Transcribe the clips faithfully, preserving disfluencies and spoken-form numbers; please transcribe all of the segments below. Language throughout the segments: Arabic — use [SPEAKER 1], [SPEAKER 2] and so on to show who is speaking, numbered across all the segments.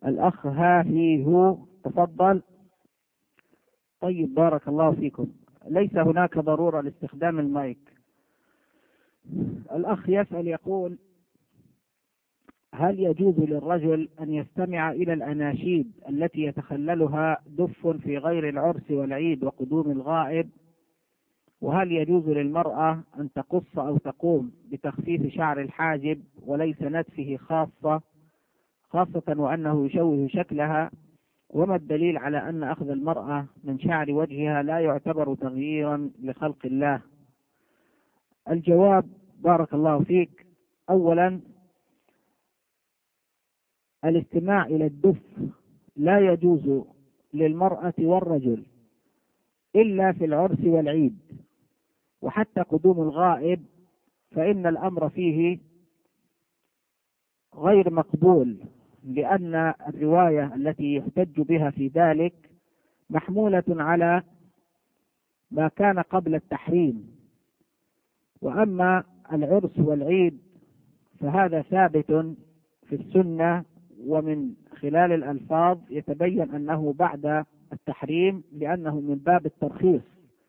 [SPEAKER 1] الأخ ها هي هو، تفضل. طيب، بارك الله فيكم. ليس هناك ضرورة لاستخدام المايك. الأخ يسأل يقول: هل يجوز للرجل أن يستمع إلى الأناشيد التي يتخللها دف في غير العرس والعيد وقدوم الغائب؟ وهل يجوز للمرأة أن تقص أو تقوم بتخفيف شعر الحاجب وليس نتفه خاصة خاصة وأنه يشوه شكلها؟ وما الدليل على أن أخذ المرأة من شعر وجهها لا يعتبر تغييرا لخلق الله؟ الجواب: بارك الله فيك. أولا، الاستماع إلى الدف لا يجوز للمرأة والرجل إلا في العرس والعيد، وحتى قدوم الغائب فإن الأمر فيه غير مقبول، لأن الرواية التي يحتج بها في ذلك محمولة على ما كان قبل التحريم. وأما العرس والعيد فهذا ثابت في السنة، ومن خلال الألفاظ يتبين أنه بعد التحريم لأنه من باب الترخيص.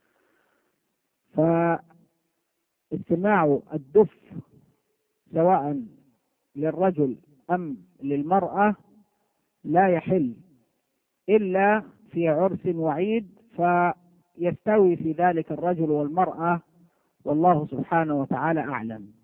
[SPEAKER 1] فاستماع الدف سواء للرجل أم للمرأة لا يحل إلا في عرس وعيد، فيستوي في ذلك الرجل والمرأة، والله سبحانه وتعالى أعلم.